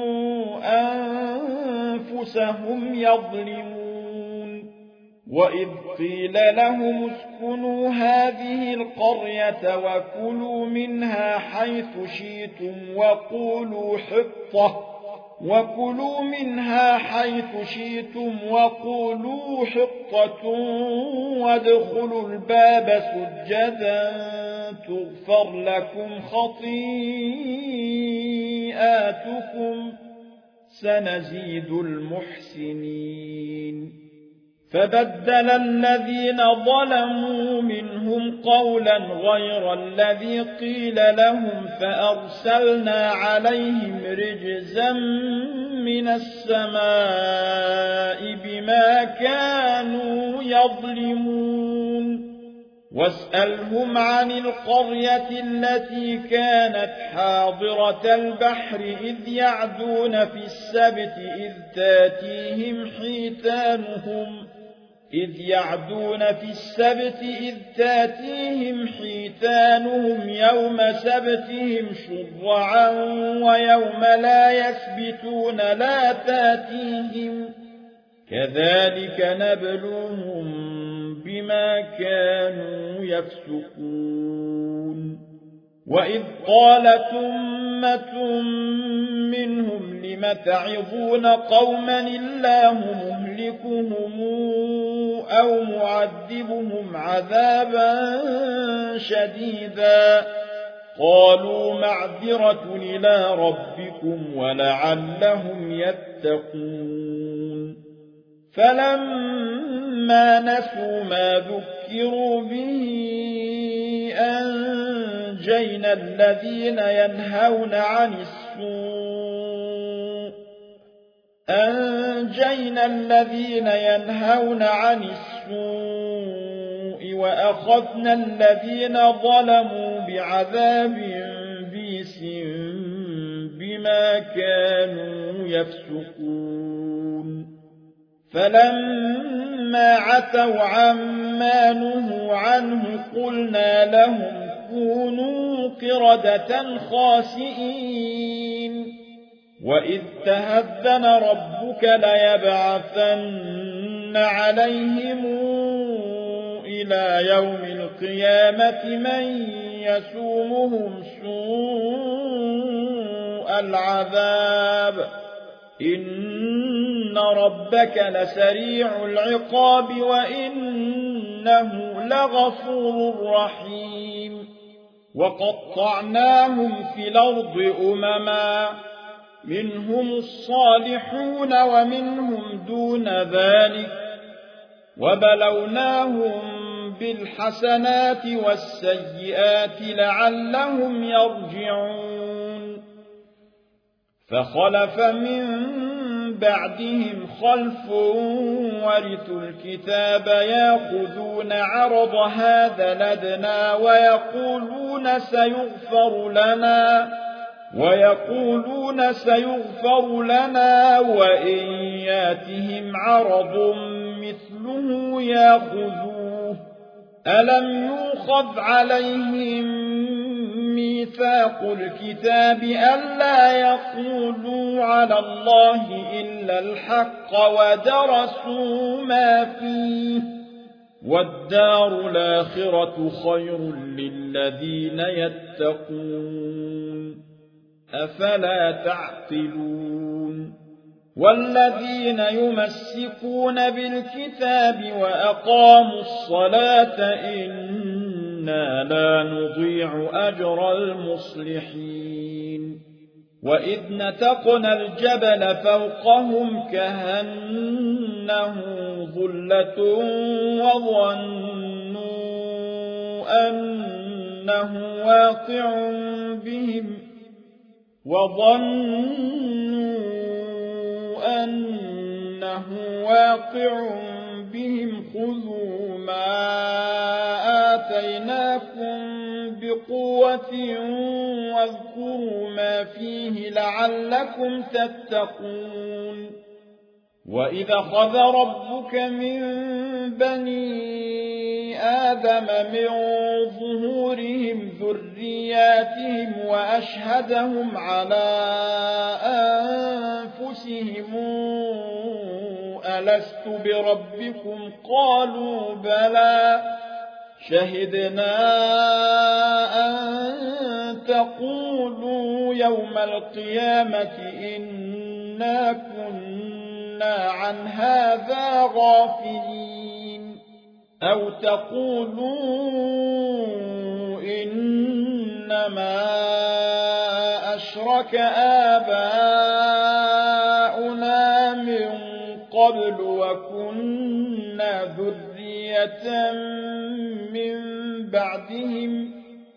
أنفسهم يظلمون وإذ قيل لهم اسكنوا هذه القرية وكلوا منها حيث شئتم وقولوا حطة وادخلوا الباب سجدا تغفر لكم خطيئاتكم سنزيد المحسنين فبدل الذين ظلموا منهم قولا غير الذي قيل لهم فأرسلنا عليهم رجزا من السماء بما كانوا يظلمون واسألهم عن القرية التي كانت حاضرة البحر إذ يعدون في السبت إذ تاتيهم حيتانهم يوم سبتهم شرعا ويوم لا يسبتون لا تاتيهم كذلك نبلوهم بما كانوا يفسقون وإذ قالت أمة منهم لم تعظون قوما الله مهلكهم أو معذبهم عذابا شديدا قالوا معذرة إلى ربكم ولعلهم يتقون فلما نسوا ما ذكروا به أنجينا الذين ينهون عن السوء وأخذنا الذين ظلموا بعذاب بئس بما كانوا يفسقون فلما عتوا عما نهوا عنه قلنا لهم كونوا قردة خاسئين وإذ تهذن ربك ليبعثن عليهم إلى يوم القيامة من يسومهم سوء العذاب إن ربك لسريع العقاب وإنه لغفور رحيم وقطعناهم في الأرض أمما منهم الصالحون ومنهم دون ذلك وبلوناهم بالحسنات والسيئات لعلهم يرجعون فخلف من بعدهم خلف ورثوا الكتاب يأخذون عرض هذا الأدنى ويقولون سيغفر لنا وإن ياتهم عرض مثله يأخذوه ألم يؤخذ عليهم ميثاق الكتاب ألا يقولوا على الله إلا الحق ودرسوا ما فيه والدار الآخرة خير للذين يتقون أفلا تعقلون والذين يمسكون بالكتاب وأقاموا الصلاة إنا لا نضيع أجر المصلحين وإذ نتقنا الجبل فوقهم كأنه ظلة وظنوا أنه واقع بهم خذوا ما آتيناكم بقوة واذكروا ما فيه لعلكم تتقون وإذا أخذ ربك من بني آدم من ظهورهم ذرياتهم وأشهدهم على أنفسهم ألست بربكم قالوا بلى شهدنا أن تقولوا يوم القيامة إنا كنا عن هذا غافلين أو تقولوا إنما أشرك آباؤنا من قبل وكنا ذرية من بعدهم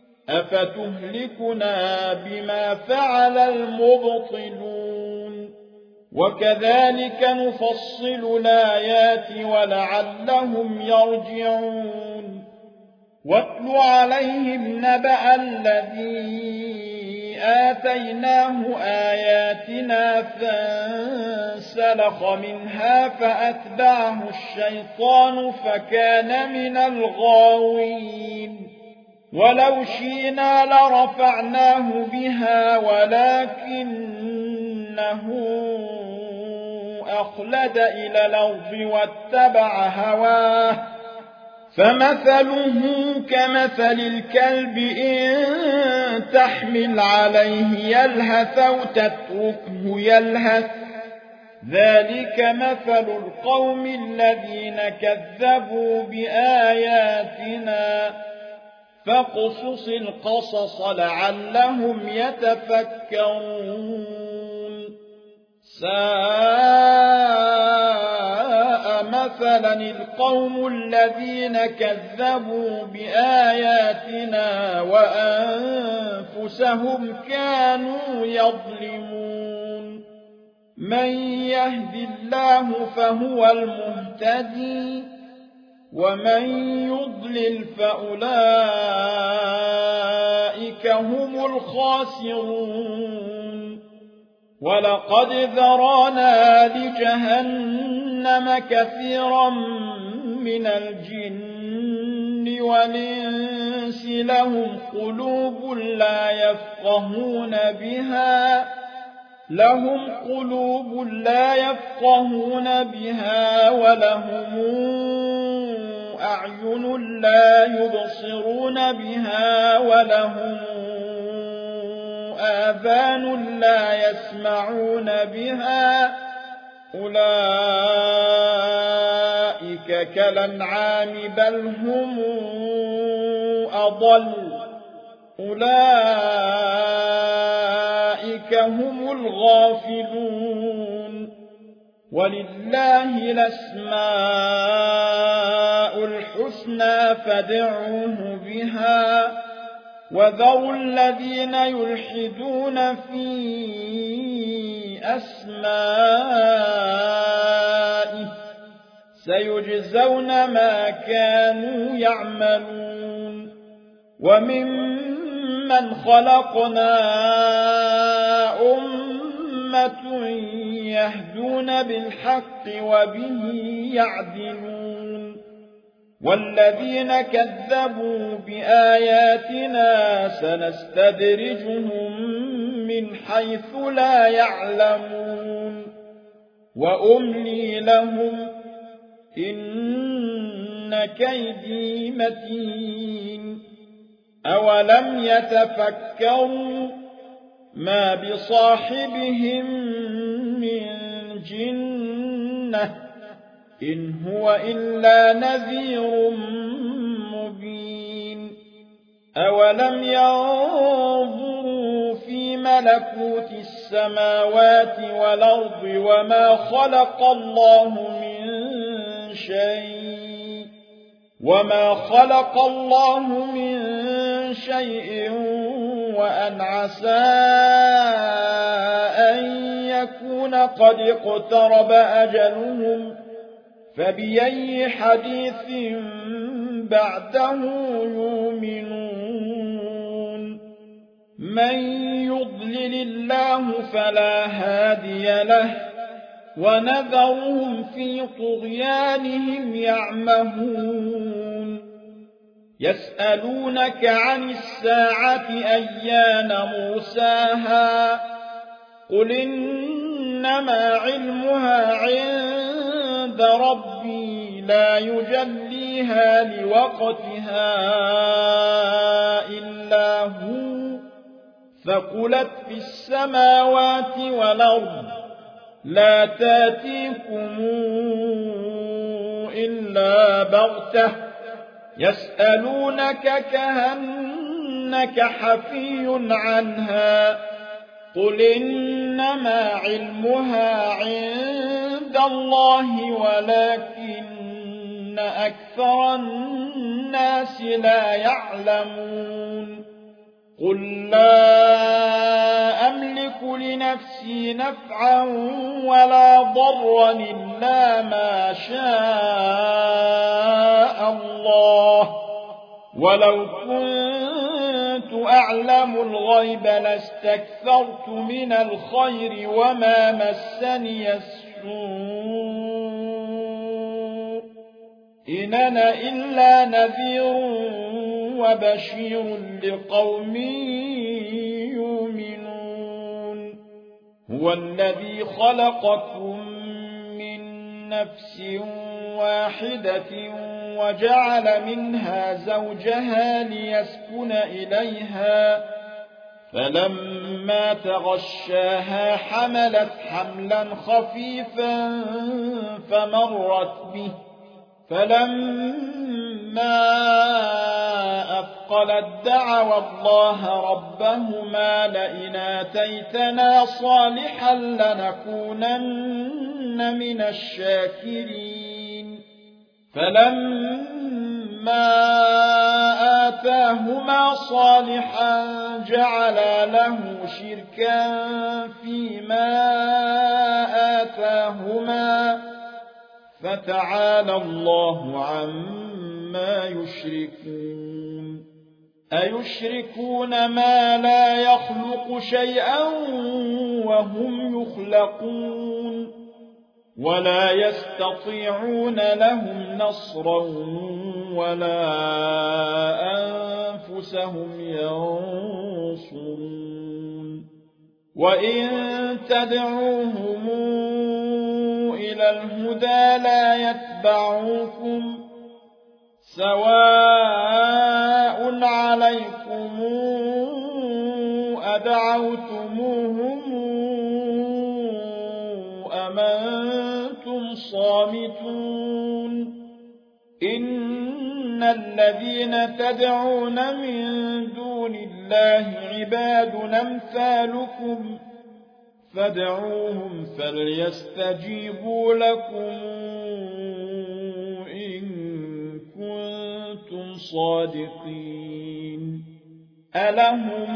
أفتهلكنا بما فعل المبطلون وكذلك نفصل الآيات ولعلهم يرجعون واتل عليهم نبأ الذي آتيناه آياتنا فانسلخ منها فأتبعه الشيطان فكان من الغاوين ولو شئنا لرفعناه بها ولكنه أخلد إلى الأرض واتبع هواه فمثله كمثل الكلب إن تحمل عليه يلهث أو تتركه يلهث ذلك مثل القوم الذين كذبوا بآياتنا فاقصص القصص لعلهم يتفكرون ساء مثلا القوم الذين كذبوا بآياتنا وأنفسهم كانوا يظلمون من يهد الله فهو المهتدي ومن يضلل فأولئك هم الخاسرون ولقد ذرانا لجهنم كثيرا من الجن والإنس لهم قلوب لا يفقهون بها ولهم أعين لا يبصرون بها ولهم آذان لا يسمعون بها أولئك كالأنعام بل هم أضل أولئك هم الغافلون ولله الأسماء الحسنى فادعوه بها وذروا الذين يلحدون في أسمائه سيجزون ما كانوا يعملون وممن خلقنا أمة يهدون بالحق وبه يعدلون والذين كذبوا بآياتنا سنستدرجهم من حيث لا يعلمون وأملي لهم إن كيدي متين أولم يتفكروا ما بصاحبهم من جنة إن هو إلا نذير مبين أولم ينظروا في ملكوت السماوات والأرض وما خلق الله من شيء وأن عسى أن يكون قد اقترب أجلهم فبأي حديث بعده يؤمنون من يضلل الله فلا هادي له ونذرهم في طغيانهم يعمهون يسألونك عن الساعة أيان مرساها قل إنما علمها عند ربي لا يجليها لوقتها إلا هو ثقلت في السماوات والأرض لا تاتيكم إلا بغتة يسألونك كأنك حفي عنها قل إنما علمها عند الله ولكن أكثر الناس لا يعلمون قل لا أملك لنفسي نفعا ولا ضرا إلا ما شاء الله ولو كنت أعلم الغيب لاستكثرت من الخير وما مسني السوء إن أنا إلا نذير وبشير لقوم يؤمنون هو الذي خلقكم من نفس واحدة وجعل منها زوجها ليسكن إليها فلما تغشاها حملت حملا خفيفا فمرت به فلما أثقلت دعوا الله ربهما لئن آتيتنا صالحا لنكونن من الشاكرين فلما آتاهما صالحا جعلا له شركا فيما آتاهما فتعالى الله عما يشركون أيشركون ما لا يخلق شيئا وهم يخلقون ولا يستطيعون لهم نصرا ولا أنفسهم ينصرون وإن تدعوهم إلى الهدى لا يتبعوكم سواء عليكم أدعوتموهم أم أنتم صامتون إن الذين تدعون من دون الله عباد أمثالكم فادعوهم فليستجيبوا لكم إن كنتم صادقين ألهم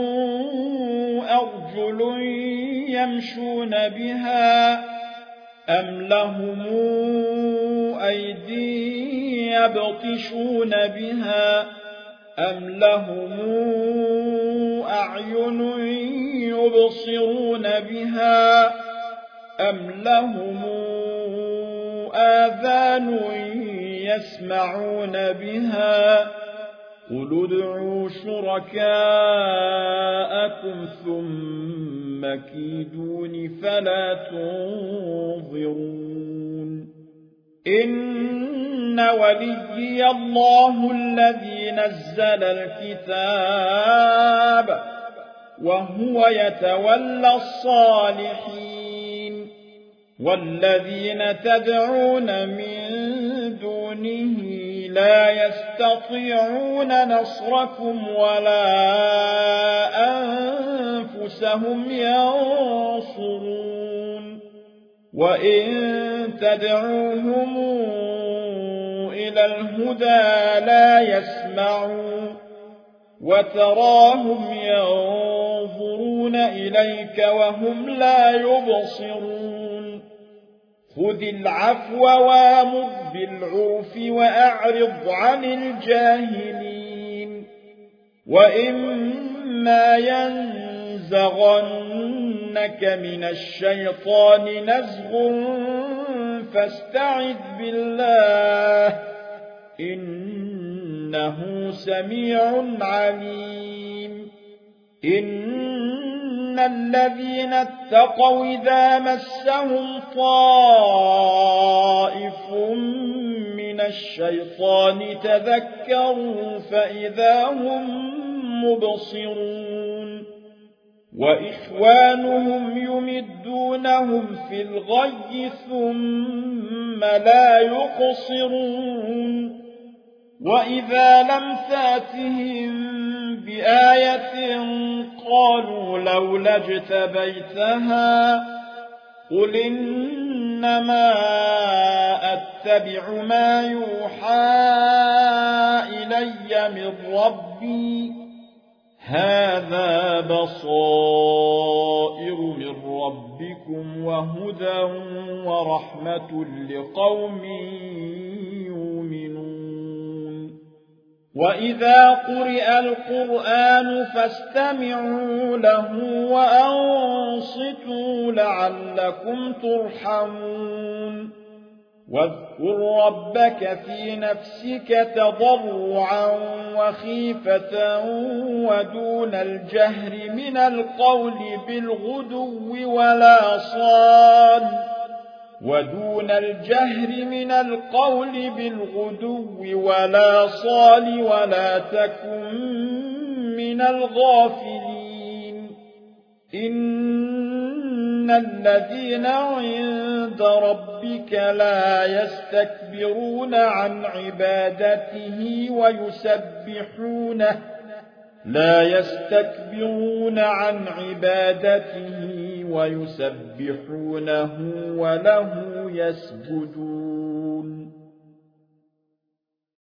أرجل يمشون بها أم لهم أيدي يبطشون بها أم لهم أعين يبصرون بها أم لهم آذان يسمعون بها قل ادعوا شركاءكم ثم كيدون فلا تنظرون إن وليي الله الذي نزل الكتاب وهو يتولى الصالحين والذين تدعون من دونه لا يستطيعون نصركم ولا أنفسهم ينصرون وإن تدعوهم إلى الهدى لا يسمعون وتراهم ينظرون إليك وهم لا يبصرون خذ العفو وامر بالعرف وأعرض عن الجاهلين وإما ينزغنك من الشيطان نزغ فاستعذ بالله إنه سميع عليم إن الذين اتقوا إذا مسهم طائف من الشيطان تذكروا فإذا هم مبصرون وإخوانهم يمدونهم في الغي ثم لا يقصرون وإذا لم تأتهم بآية قالوا لولا اجتبيتها قل إنما أتبع ما يوحى إلي من ربي هذا بصائر من ربكم وهدى ورحمة لقوم يؤمنون وإذا قرئ القرآن فاستمعوا له وأنصتوا لعلكم ترحمون واذكر ربك في نفسك تضرعا وخيفة ودون الجهر من القول بالغدو ولا صال ولا تكن من الغافلين إن الذين عند ربك لا يستكبرون عن عبادته ويسبحونه وله يسجدون